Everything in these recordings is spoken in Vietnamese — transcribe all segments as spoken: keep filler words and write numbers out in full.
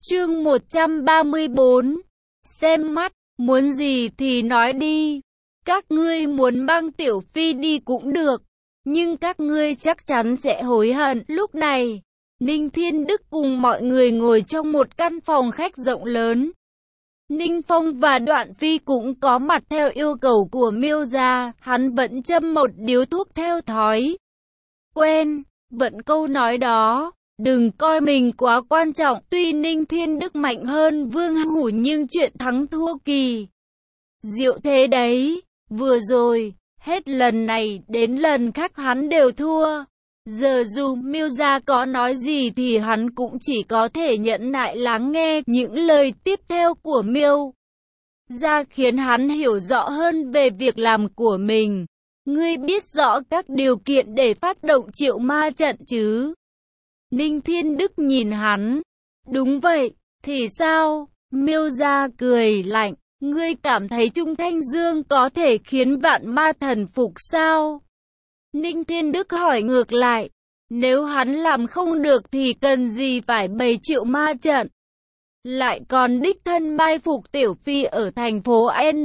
Chương một trăm ba mươi bốn. Xem mắt, muốn gì thì nói đi. Các ngươi muốn mang Tiểu Phi đi cũng được, nhưng các ngươi chắc chắn sẽ hối hận. Lúc này, Ninh Thiên Đức cùng mọi người ngồi trong một căn phòng khách rộng lớn. Ninh Phong và Đoạn Phi cũng có mặt theo yêu cầu của Miêu gia, hắn vẫn châm một điếu thuốc theo thói quen, vẫn câu nói đó. Đừng coi mình quá quan trọng, tuy Ninh Thiên Đức mạnh hơn Vương Hủ nhưng chuyện thắng thua kỳ diệu thế đấy. Vừa rồi, hết lần này đến lần khác hắn đều thua. Giờ dù Miêu gia có nói gì thì hắn cũng chỉ có thể nhẫn nại lắng nghe những lời tiếp theo của Miêu gia, khiến hắn hiểu rõ hơn về việc làm của mình. Ngươi biết rõ các điều kiện để phát động Triệu Ma trận chứ? Ninh Thiên Đức nhìn hắn. Đúng vậy, thì sao? Miêu gia cười lạnh. Ngươi cảm thấy Trung Thanh Dương có thể khiến vạn ma thần phục sao? Ninh Thiên Đức hỏi ngược lại. Nếu hắn làm không được thì cần gì phải bày Triệu Ma trận? Lại còn đích thân mai phục Tiểu Phi ở thành phố N.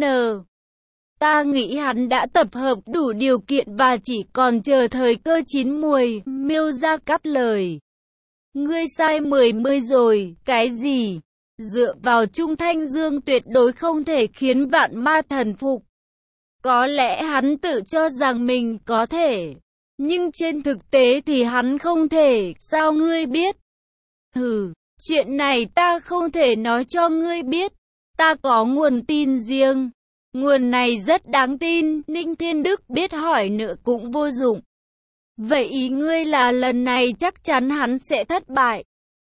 Ta nghĩ hắn đã tập hợp đủ điều kiện và chỉ còn chờ thời cơ chín muồi. Miêu gia cắt lời. Ngươi sai mười mươi rồi, cái gì? Dựa vào Trung Thanh Dương tuyệt đối không thể khiến vạn ma thần phục. Có lẽ hắn tự cho rằng mình có thể, nhưng trên thực tế thì hắn không thể, sao ngươi biết? Hừ, chuyện này ta không thể nói cho ngươi biết, ta có nguồn tin riêng. Nguồn này rất đáng tin, Ninh Thiên Đức biết hỏi nữa cũng vô dụng. Vậy ý ngươi là lần này chắc chắn hắn sẽ thất bại.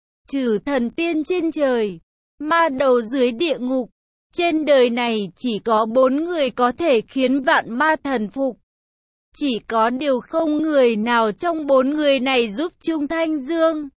Trừ thần tiên trên trời, ma đầu dưới địa ngục, trên đời này chỉ có bốn người có thể khiến vạn ma thần phục. Chỉ có điều không người nào trong bốn người này giúp Trung Thanh Dương.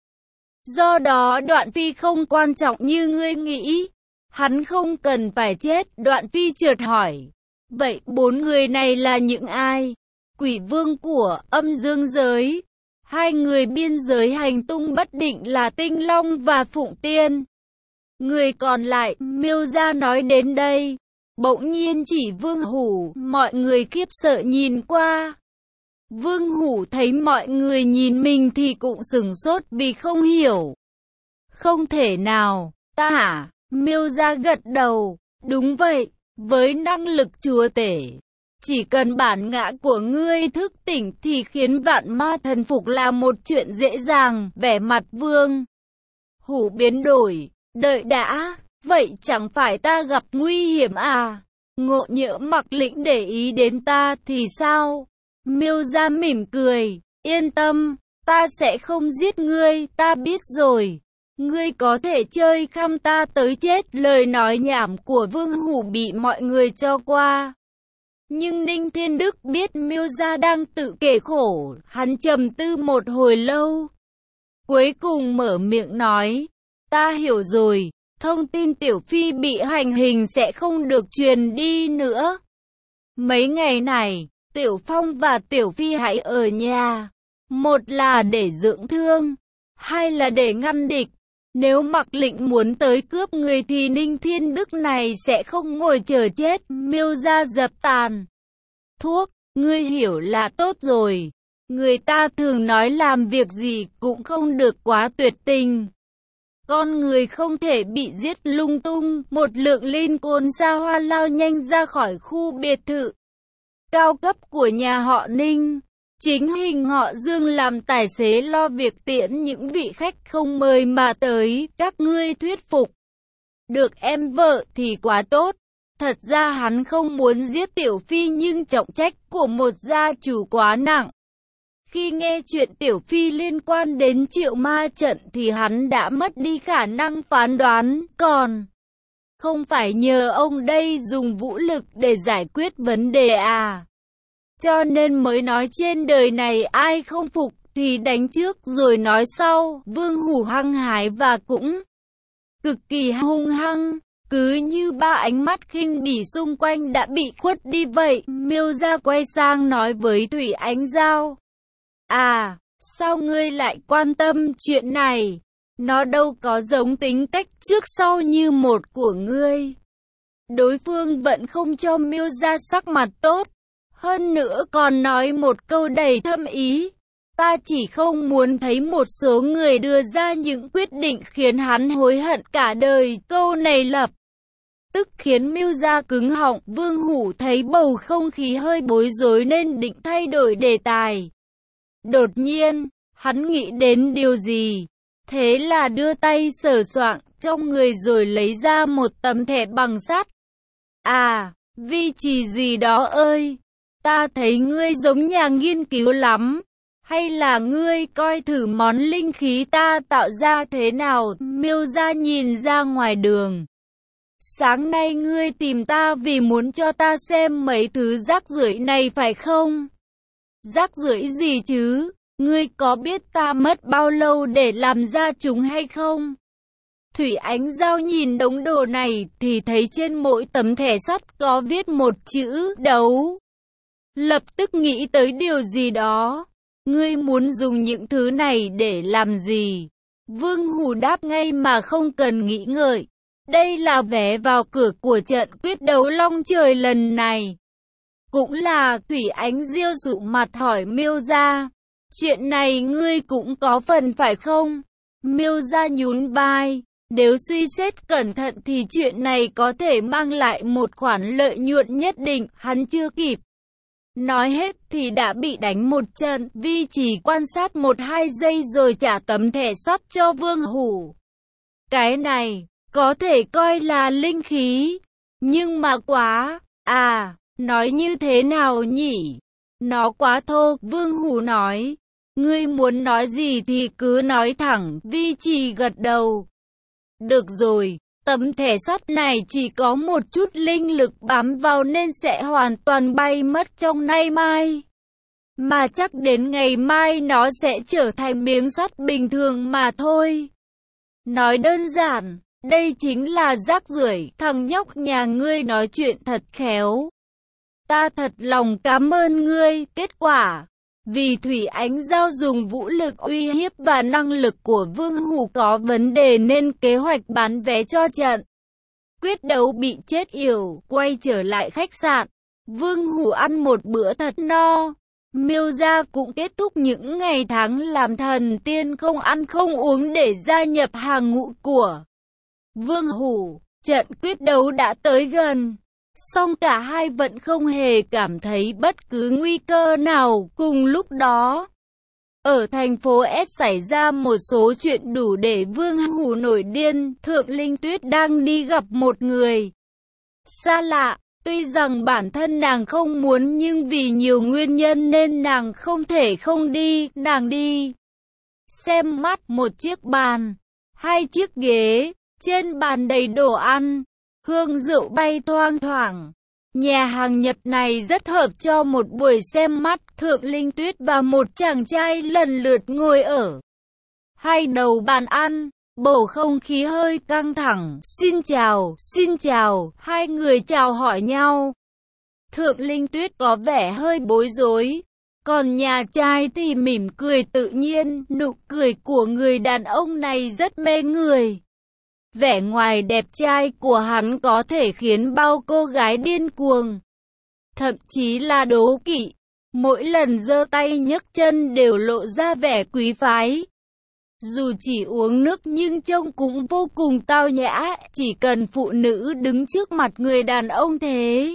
Do đó Đoạn Phi không quan trọng như ngươi nghĩ. Hắn không cần phải chết. Đoạn Phi chợt hỏi. Vậy bốn người này là những ai? Quỷ vương của âm dương giới. Hai người biên giới hành tung bất định là Tinh Long và Phụng Tiên. Người còn lại, Miêu gia nói đến đây. Bỗng nhiên chỉ Vương Hủ, mọi người khiếp sợ nhìn qua. Vương Hủ thấy mọi người nhìn mình thì cũng sửng sốt vì không hiểu. Không thể nào, ta hả? Miêu gia gật đầu. Đúng vậy, với năng lực chúa tể, chỉ cần bản ngã của ngươi thức tỉnh thì khiến vạn ma thần phục là một chuyện dễ dàng. Vẻ mặt Vương Hủ biến đổi. Đợi đã, vậy chẳng phải ta gặp nguy hiểm à? Ngộ nhỡ Mặc Lĩnh để ý đến ta thì sao? Miêu gia mỉm cười. Yên tâm, ta sẽ không giết ngươi, ta biết rồi. Ngươi có thể chơi khăm ta tới chết. Lời nói nhảm của Vương Hủ bị mọi người cho qua. Nhưng Ninh Thiên Đức biết Miêu gia đang tự kể khổ, hắn trầm tư một hồi lâu. Cuối cùng mở miệng nói, ta hiểu rồi, thông tin Tiểu Phi bị hành hình sẽ không được truyền đi nữa. Mấy ngày này, Tiểu Phong và Tiểu Phi hãy ở nhà. Một là để dưỡng thương, hai là để ngăn địch. Nếu Mặc Lĩnh muốn tới cướp người thì Ninh Thiên Đức này sẽ không ngồi chờ chết. Miêu gia dập tàn thuốc, ngươi hiểu là tốt rồi. Người ta thường nói làm việc gì cũng không được quá tuyệt tình. Con người không thể bị giết lung tung. Một lượng linh côn xa hoa lao nhanh ra khỏi khu biệt thự cao cấp của nhà họ Ninh. Chính hình họ Dương làm tài xế lo việc tiễn những vị khách không mời mà tới. Các ngươi thuyết phục được em vợ thì quá tốt. Thật ra hắn không muốn giết Tiểu Phi nhưng trọng trách của một gia chủ quá nặng. Khi nghe chuyện Tiểu Phi liên quan đến Triệu Ma trận thì hắn đã mất đi khả năng phán đoán. Còn không phải nhờ ông đây dùng vũ lực để giải quyết vấn đề à? Cho nên mới nói trên đời này ai không phục thì đánh trước rồi nói sau. Vương Hủ hăng hái và cũng cực kỳ hung hăng. Cứ như ba ánh mắt khinh bỉ xung quanh đã bị khuất đi vậy. Miêu gia quay sang nói với Thủy Ánh Giao. À, sao ngươi lại quan tâm chuyện này? Nó đâu có giống tính cách trước sau như một của ngươi. Đối phương vẫn không cho Miêu Gia sắc mặt tốt. Hơn nữa còn nói một câu đầy thâm ý. Ta chỉ không muốn thấy một số người đưa ra những quyết định khiến hắn hối hận cả đời. Câu này lập tức khiến Miêu Gia cứng họng. Vương Hủ thấy bầu không khí hơi bối rối nên định thay đổi đề tài. Đột nhiên, hắn nghĩ đến điều gì. Thế là đưa tay sờ soạng trong người rồi lấy ra một tấm thẻ bằng sắt. À, vi trì gì đó ơi, ta thấy ngươi giống nhà nghiên cứu lắm. Hay là ngươi coi thử món linh khí ta tạo ra thế nào? Miêu Gia nhìn ra ngoài đường. Sáng nay ngươi tìm ta vì muốn cho ta xem mấy thứ rác rưởi này phải không? Rác rưởi gì chứ? Ngươi có biết ta mất bao lâu để làm ra chúng hay không? Thủy Ánh Giao nhìn đống đồ này thì thấy trên mỗi tấm thẻ sắt có viết một chữ đấu. Lập tức nghĩ tới điều gì đó. Ngươi muốn dùng những thứ này để làm gì? Vương Hủ đáp ngay mà không cần nghĩ ngợi. Đây là vé vào cửa của trận quyết đấu Long Trời lần này. Cũng là. Thủy Ánh Diêu dụ mặt hỏi Miêu Gia. Chuyện này ngươi cũng có phần phải không? Miêu Gia nhún vai. Nếu suy xét cẩn thận thì chuyện này có thể mang lại một khoản lợi nhuận nhất định. Hắn chưa kịp nói hết thì đã bị đánh một trận. Vi chỉ quan sát một hai giây rồi trả tấm thẻ sắt cho Vương Hủ. Cái này có thể coi là linh khí, nhưng mà quá, à, nói như thế nào nhỉ? Nó quá thô. Vương Hủ nói. Ngươi muốn nói gì thì cứ nói thẳng. Vi chỉ gật đầu. Được rồi, tấm thẻ sắt này chỉ có một chút linh lực bám vào nên sẽ hoàn toàn bay mất trong nay mai. Mà chắc đến ngày mai nó sẽ trở thành miếng sắt bình thường mà thôi. Nói đơn giản, đây chính là rác rưởi. Thằng nhóc nhà ngươi nói chuyện thật khéo. Ta thật lòng cảm ơn ngươi. Kết quả, vì Thủy Ánh Giao dùng vũ lực uy hiếp và năng lực của Vương Hủ có vấn đề nên kế hoạch bán vé cho trận quyết đấu bị chết yểu. Quay trở lại khách sạn, Vương Hủ ăn một bữa thật no. Miêu Gia cũng kết thúc những ngày tháng làm thần tiên không ăn không uống để gia nhập hàng ngũ của Vương Hủ. Trận quyết đấu đã tới gần, song cả hai vẫn không hề cảm thấy bất cứ nguy cơ nào. Cùng lúc đó, ở thành phố S xảy ra một số chuyện đủ để Vương Hủ nổi điên. Thượng Linh Tuyết đang đi gặp một người xa lạ. Tuy rằng bản thân nàng không muốn nhưng vì nhiều nguyên nhân nên nàng không thể không đi. Nàng đi xem mắt một chiếc bàn, hai chiếc ghế, trên bàn đầy đồ ăn, hương rượu bay thoang thoảng. Nhà hàng Nhật này rất hợp cho một buổi xem mắt. Thượng Linh Tuyết và một chàng trai lần lượt ngồi ở hai đầu bàn ăn. Bầu không khí hơi căng thẳng. Xin chào, xin chào, hai người chào hỏi nhau. Thượng Linh Tuyết có vẻ hơi bối rối, còn nhà trai thì mỉm cười tự nhiên. Nụ cười của người đàn ông này rất mê người. Vẻ ngoài đẹp trai của hắn có thể khiến bao cô gái điên cuồng, thậm chí là đố kỵ. Mỗi lần giơ tay nhấc chân đều lộ ra vẻ quý phái. Dù chỉ uống nước nhưng trông cũng vô cùng tao nhã. Chỉ cần phụ nữ đứng trước mặt người đàn ông thế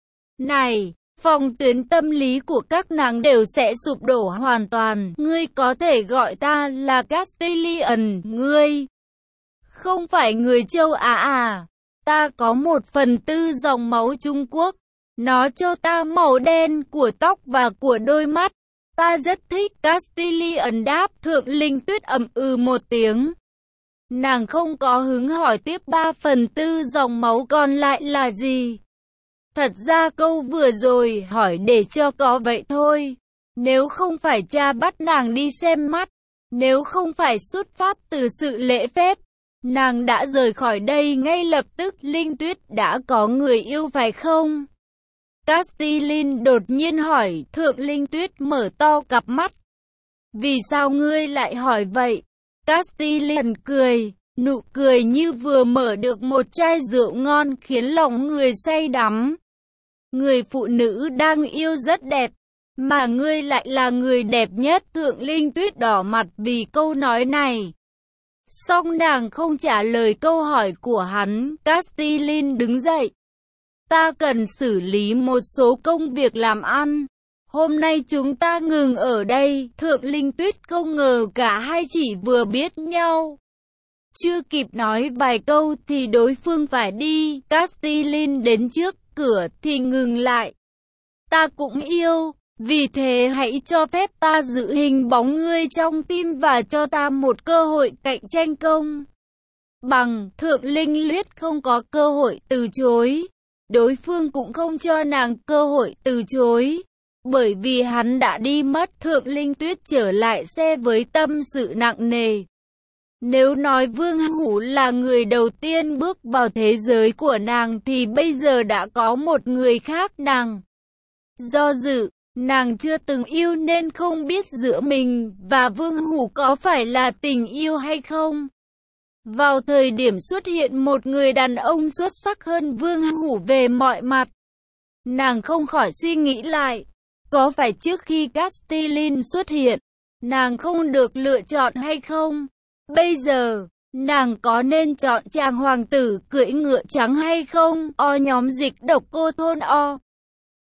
này, phòng tuyến tâm lý của các nàng đều sẽ sụp đổ hoàn toàn. Ngươi có thể gọi ta là Castilian. Ngươi không phải người châu Á à? Ta có một phần tư dòng máu Trung Quốc. Nó cho ta màu đen của tóc và của đôi mắt. Ta rất thích. Castilian đáp. Thượng Linh Tuyết ậm ừ một tiếng. Nàng không có hứng hỏi tiếp ba phần tư dòng máu còn lại là gì. Thật ra câu vừa rồi hỏi để cho có vậy thôi. Nếu không phải cha bắt nàng đi xem mắt, nếu không phải xuất phát từ sự lễ phép, nàng đã rời khỏi đây ngay lập tức. Linh Tuyết đã có người yêu phải không? Castilian đột nhiên hỏi. Thượng Linh Tuyết mở to cặp mắt. Vì sao ngươi lại hỏi vậy? Castilian cười, nụ cười như vừa mở được một chai rượu ngon khiến lòng người say đắm. Người phụ nữ đang yêu rất đẹp, mà ngươi lại là người đẹp nhất. Thượng Linh Tuyết đỏ mặt vì câu nói này. Song nàng không trả lời câu hỏi của hắn. Castilian đứng dậy. Ta cần xử lý một số công việc làm ăn. Hôm nay chúng ta ngừng ở đây. Thượng Linh Tuyết không ngờ cả hai chỉ vừa biết nhau. Chưa kịp nói vài câu thì đối phương phải đi. Castilian đến trước cửa thì ngừng lại. Ta cũng yêu, vì thế hãy cho phép ta giữ hình bóng ngươi trong tim và cho ta một cơ hội cạnh tranh công bằng. Thượng Linh Tuyết không có cơ hội từ chối. Đối phương cũng không cho nàng cơ hội từ chối. Bởi vì hắn đã đi mất. Thượng Linh Tuyết trở lại xe với tâm sự nặng nề. Nếu nói Vương Hủ là người đầu tiên bước vào thế giới của nàng thì bây giờ đã có một người khác. Nàng do dự, nàng chưa từng yêu nên không biết giữa mình và Vương Hủ có phải là tình yêu hay không. Vào thời điểm xuất hiện một người đàn ông xuất sắc hơn Vương Hủ về mọi mặt, nàng không khỏi suy nghĩ lại, có phải trước khi Castilian xuất hiện, nàng không được lựa chọn hay không? Bây giờ, nàng có nên chọn chàng hoàng tử cưỡi ngựa trắng hay không? O nhóm dịch độc cô thôn O